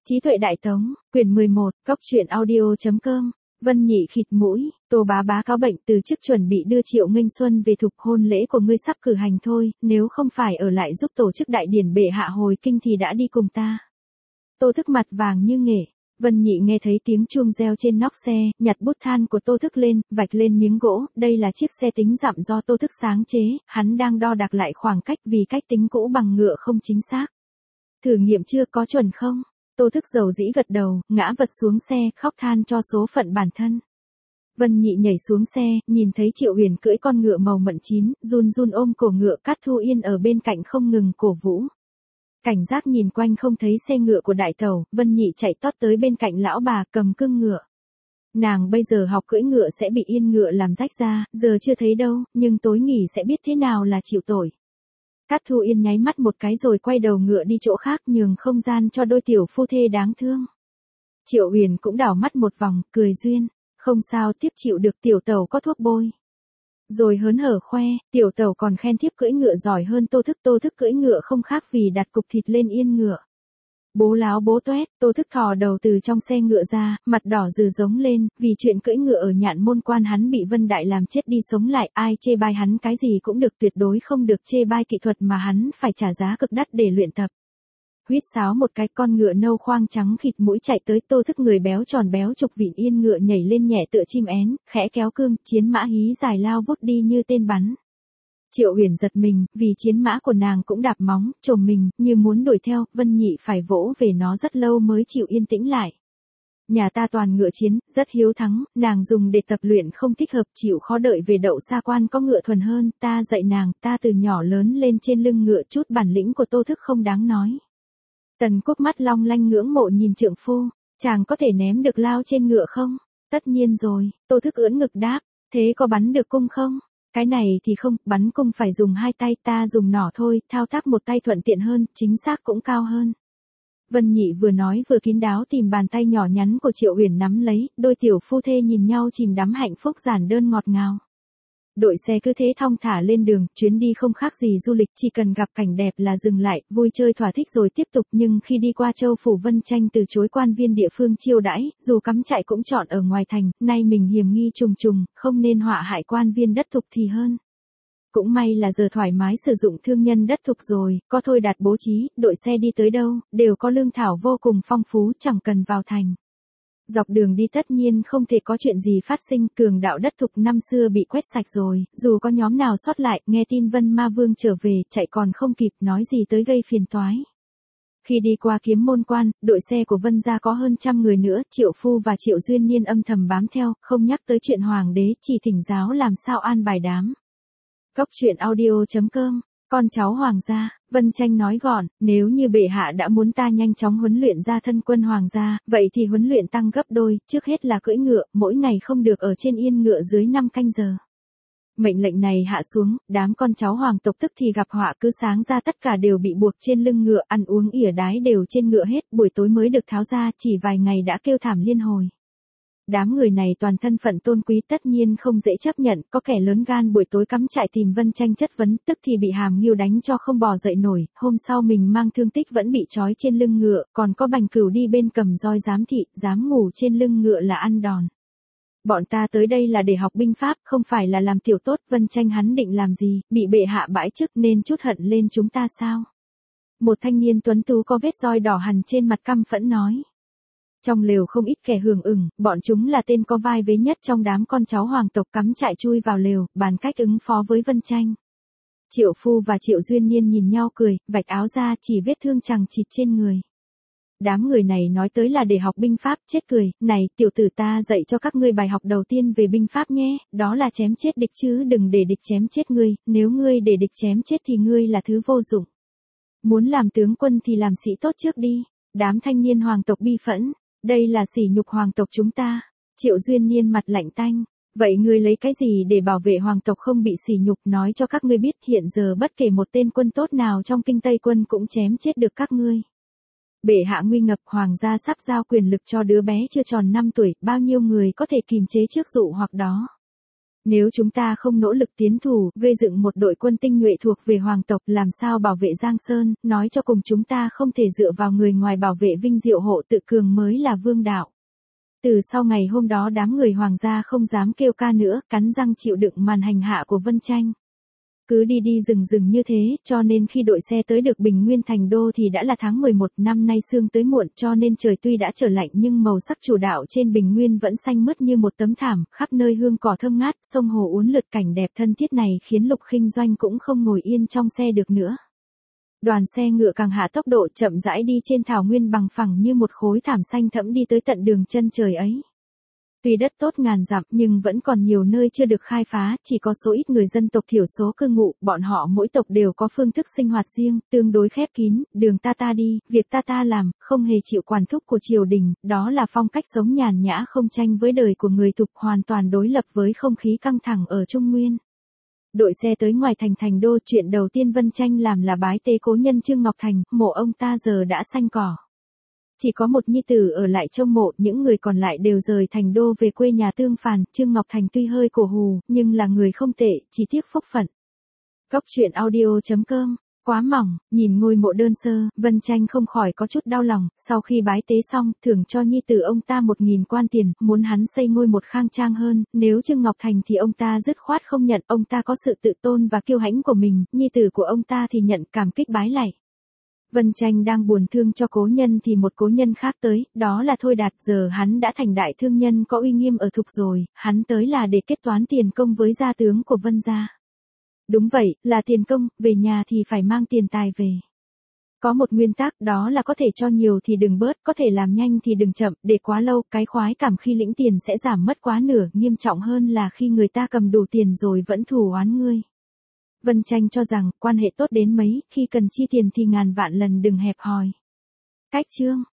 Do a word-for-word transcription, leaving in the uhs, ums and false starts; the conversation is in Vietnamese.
Trí tuệ đại tống, quyển mười một, góc truyện audio.com, Vân Nhị khịt mũi, Tô bá bá cáo bệnh từ chức chuẩn bị đưa Triệu Nghênh Xuân về thục hôn lễ của ngươi sắp cử hành thôi, nếu không phải ở lại giúp tổ chức đại điển bệ hạ hồi kinh thì đã đi cùng ta. Tô Thức mặt vàng như nghệ, Vân Nhị nghe thấy tiếng chuông reo trên nóc xe, nhặt bút than của Tô Thức lên, vạch lên miếng gỗ, đây là chiếc xe tính dặm do Tô Thức sáng chế, hắn đang đo đạc lại khoảng cách vì cách tính cũ bằng ngựa không chính xác. Thử nghiệm chưa, có chuẩn không? Tô Thức dầu dĩ gật đầu, ngã vật xuống xe, khóc than cho số phận bản thân. Vân Nhị nhảy xuống xe, nhìn thấy Triệu Huyền cưỡi con ngựa màu mận chín, run run ôm cổ ngựa, Cát Thu Yên ở bên cạnh không ngừng cổ vũ. Cảnh giác nhìn quanh không thấy xe ngựa của đại tẩu, Vân Nhị chạy tót tới bên cạnh lão bà cầm cương ngựa. Nàng bây giờ học cưỡi ngựa sẽ bị yên ngựa làm rách ra, giờ chưa thấy đâu, nhưng tối nghỉ sẽ biết thế nào là chịu tội. Cát Thu Yên nháy mắt một cái rồi quay đầu ngựa đi chỗ khác nhường không gian cho đôi tiểu phu thê đáng thương. Triệu Huyền cũng đảo mắt một vòng, cười duyên, không sao, tiếp chịu được, tiểu tẩu có thuốc bôi. Rồi hớn hở khoe, tiểu tẩu còn khen thiếp cưỡi ngựa giỏi hơn Tô Thức, Tô Thức cưỡi ngựa không khác vì đặt cục thịt lên yên ngựa. Bố láo bố toét, Tô Thức thò đầu từ trong xe ngựa ra, mặt đỏ rừ giống lên, vì chuyện cưỡi ngựa ở Nhạn Môn Quan hắn bị Vân Đại làm chết đi sống lại, ai chê bai hắn cái gì cũng được, tuyệt đối không được chê bai kỹ thuật mà hắn phải trả giá cực đắt để luyện tập. Huýt sáo một cái, con ngựa nâu khoang trắng khịt mũi chạy tới, Tô Thức người béo tròn béo trục vịn yên ngựa nhảy lên nhẹ tựa chim én, khẽ kéo cương, chiến mã hí dài lao vút đi như tên bắn. Triệu Huyền giật mình, vì chiến mã của nàng cũng đạp móng, trồm mình, như muốn đuổi theo, Vân Nhị phải vỗ về nó rất lâu mới chịu yên tĩnh lại. Nhà ta toàn ngựa chiến, rất hiếu thắng, nàng dùng để tập luyện không thích hợp, chịu khó đợi về đậu xa quan có ngựa thuần hơn, ta dạy nàng, ta từ nhỏ lớn lên trên lưng ngựa, chút bản lĩnh của Tô Thức không đáng nói. Tần Quốc mắt long lanh ngưỡng mộ nhìn trượng phu, chàng có thể ném được lao trên ngựa không? Tất nhiên rồi, Tô Thức ưỡn ngực đáp, thế có bắn được cung không? Cái này thì không, bắn cung phải dùng hai tay, ta dùng nỏ thôi, thao tác một tay thuận tiện hơn, chính xác cũng cao hơn. Vân Nhị vừa nói vừa kín đáo tìm bàn tay nhỏ nhắn của Triệu Huyền nắm lấy, đôi tiểu phu thê nhìn nhau chìm đắm hạnh phúc giản đơn ngọt ngào. Đội xe cứ thế thong thả lên đường, chuyến đi không khác gì du lịch, chỉ cần gặp cảnh đẹp là dừng lại, vui chơi thỏa thích rồi tiếp tục, nhưng khi đi qua Châu Phủ Vân Tranh từ chối quan viên địa phương chiêu đãi, dù cắm trại cũng chọn ở ngoài thành, nay mình hiểm nghi trùng trùng, không nên họa hại quan viên đất thục thì hơn. Cũng may là giờ thoải mái sử dụng thương nhân đất thục rồi, có Thôi Đạt bố trí, đội xe đi tới đâu, đều có lương thảo vô cùng phong phú, chẳng cần vào thành. Dọc đường đi tất nhiên không thể có chuyện gì phát sinh, cường đạo đất thục năm xưa bị quét sạch rồi, dù có nhóm nào sót lại, nghe tin Vân Ma Vương trở về, chạy còn không kịp, nói gì tới gây phiền toái. Khi đi qua Kiếm Môn Quan, đội xe của Vân gia có hơn trăm người nữa, Triệu Phu và Triệu Duyên Niên âm thầm bám theo, không nhắc tới chuyện hoàng đế, chỉ thỉnh giáo làm sao an bài đám. Góc truyện audio.com, con cháu hoàng gia. Vân Tranh nói gọn, nếu như bệ hạ đã muốn ta nhanh chóng huấn luyện ra thân quân hoàng gia, vậy thì huấn luyện tăng gấp đôi, trước hết là cưỡi ngựa, mỗi ngày không được ở trên yên ngựa dưới năm canh giờ. Mệnh lệnh này hạ xuống, đám con cháu hoàng tộc tức thì gặp họa, cứ sáng ra tất cả đều bị buộc trên lưng ngựa, ăn uống ỉa đái đều trên ngựa hết, buổi tối mới được tháo ra, chỉ vài ngày đã kêu thảm liên hồi. Đám người này toàn thân phận tôn quý tất nhiên không dễ chấp nhận, có kẻ lớn gan buổi tối cắm trại tìm Vân Tranh chất vấn, tức thì bị Hàm Ngưu đánh cho không bò dậy nổi, hôm sau mình mang thương tích vẫn bị trói trên lưng ngựa, còn có Bành Cửu đi bên cầm roi giám thị, dám ngủ trên lưng ngựa là ăn đòn. Bọn ta tới đây là để học binh pháp, không phải là làm tiểu tốt, Vân Tranh hắn định làm gì, bị bệ hạ bãi chức nên chút hận lên chúng ta sao? Một thanh niên tuấn tú có vết roi đỏ hằn trên mặt căm phẫn nói. Trong lều không ít kẻ hưởng ửng, bọn chúng là tên có vai vế nhất trong đám con cháu hoàng tộc cắm trại chui vào lều, bàn cách ứng phó với Vân Tranh. Triệu Phu và Triệu Duyên Niên nhìn nhau cười, vạch áo ra chỉ vết thương chằng chịt trên người. Đám người này nói tới là để học binh pháp, chết cười, này tiểu tử ta dạy cho các ngươi bài học đầu tiên về binh pháp nhé, đó là chém chết địch chứ đừng để địch chém chết ngươi, nếu ngươi để địch chém chết thì ngươi là thứ vô dụng. Muốn làm tướng quân thì làm sĩ tốt trước đi. Đám thanh niên hoàng tộc bi phẫn. Đây là sỉ nhục hoàng tộc chúng ta. Triệu Duyên Niên mặt lạnh tanh. Vậy ngươi lấy cái gì để bảo vệ hoàng tộc không bị sỉ nhục, nói cho các ngươi biết hiện giờ bất kể một tên quân tốt nào trong kinh Tây quân cũng chém chết được các ngươi. Bệ hạ nguy ngập, hoàng gia sắp giao quyền lực cho đứa bé chưa tròn năm tuổi, bao nhiêu người có thể kìm chế trước dụ hoặc đó. Nếu chúng ta không nỗ lực tiến thủ, gây dựng một đội quân tinh nhuệ thuộc về hoàng tộc, làm sao bảo vệ Giang Sơn, nói cho cùng chúng ta không thể dựa vào người ngoài bảo vệ vinh diệu hộ tự cường mới là vương đạo. Từ sau ngày hôm đó đám người hoàng gia không dám kêu ca nữa, cắn răng chịu đựng màn hành hạ của Vân Tranh. Cứ đi đi rừng rừng như thế, cho nên khi đội xe tới được Bình Nguyên thành đô thì đã là tháng mười một, năm nay sương tới muộn, cho nên trời tuy đã trở lạnh nhưng màu sắc chủ đạo trên Bình Nguyên vẫn xanh mướt như một tấm thảm, khắp nơi hương cỏ thơm ngát, sông hồ uốn lượn, cảnh đẹp thân thiết này khiến Lục Khinh Doanh cũng không ngồi yên trong xe được nữa. Đoàn xe ngựa càng hạ tốc độ chậm rãi đi trên thảo nguyên bằng phẳng như một khối thảm xanh thẫm đi tới tận đường chân trời ấy. Tuy đất tốt ngàn dặm nhưng vẫn còn nhiều nơi chưa được khai phá, chỉ có số ít người dân tộc thiểu số cư ngụ, bọn họ mỗi tộc đều có phương thức sinh hoạt riêng, tương đối khép kín, đường ta ta đi, việc ta ta làm, không hề chịu quản thúc của triều đình, đó là phong cách sống nhàn nhã không tranh với đời của người tục, hoàn toàn đối lập với không khí căng thẳng ở Trung Nguyên. Đội xe tới ngoài thành thành đô, chuyện đầu tiên Vân Tranh làm là bái tế cố nhân Trương Ngọc Thành, mộ ông ta giờ đã xanh cỏ. Chỉ có một nhi tử ở lại trông mộ, những người còn lại đều rời thành đô về quê nhà Tương Phàn. Trương Ngọc Thành tuy hơi cổ hù, nhưng là người không tệ, chỉ tiếc phúc phận. Góc truyện audio chấm com. Quá mỏng, nhìn ngôi mộ đơn sơ, Vân Tranh không khỏi có chút đau lòng, sau khi bái tế xong, thưởng cho nhi tử ông ta một nghìn quan tiền, muốn hắn xây ngôi một khang trang hơn, nếu Trương Ngọc Thành thì ông ta dứt khoát không nhận, ông ta có sự tự tôn và kiêu hãnh của mình, nhi tử của ông ta thì nhận, cảm kích bái lạy. Vân Tranh đang buồn thương cho cố nhân thì một cố nhân khác tới, đó là Thôi Đạt, giờ hắn đã thành đại thương nhân có uy nghiêm ở Thục rồi, hắn tới là để kết toán tiền công với gia tướng của Vân gia. Đúng vậy, là tiền công, về nhà thì phải mang tiền tài về. Có một nguyên tắc, đó là có thể cho nhiều thì đừng bớt, có thể làm nhanh thì đừng chậm, để quá lâu, cái khoái cảm khi lĩnh tiền sẽ giảm mất quá nửa, nghiêm trọng hơn là khi người ta cầm đủ tiền rồi vẫn thù oán ngươi. Vân Tranh cho rằng, quan hệ tốt đến mấy, khi cần chi tiền thì ngàn vạn lần đừng hẹp hòi. Cách chương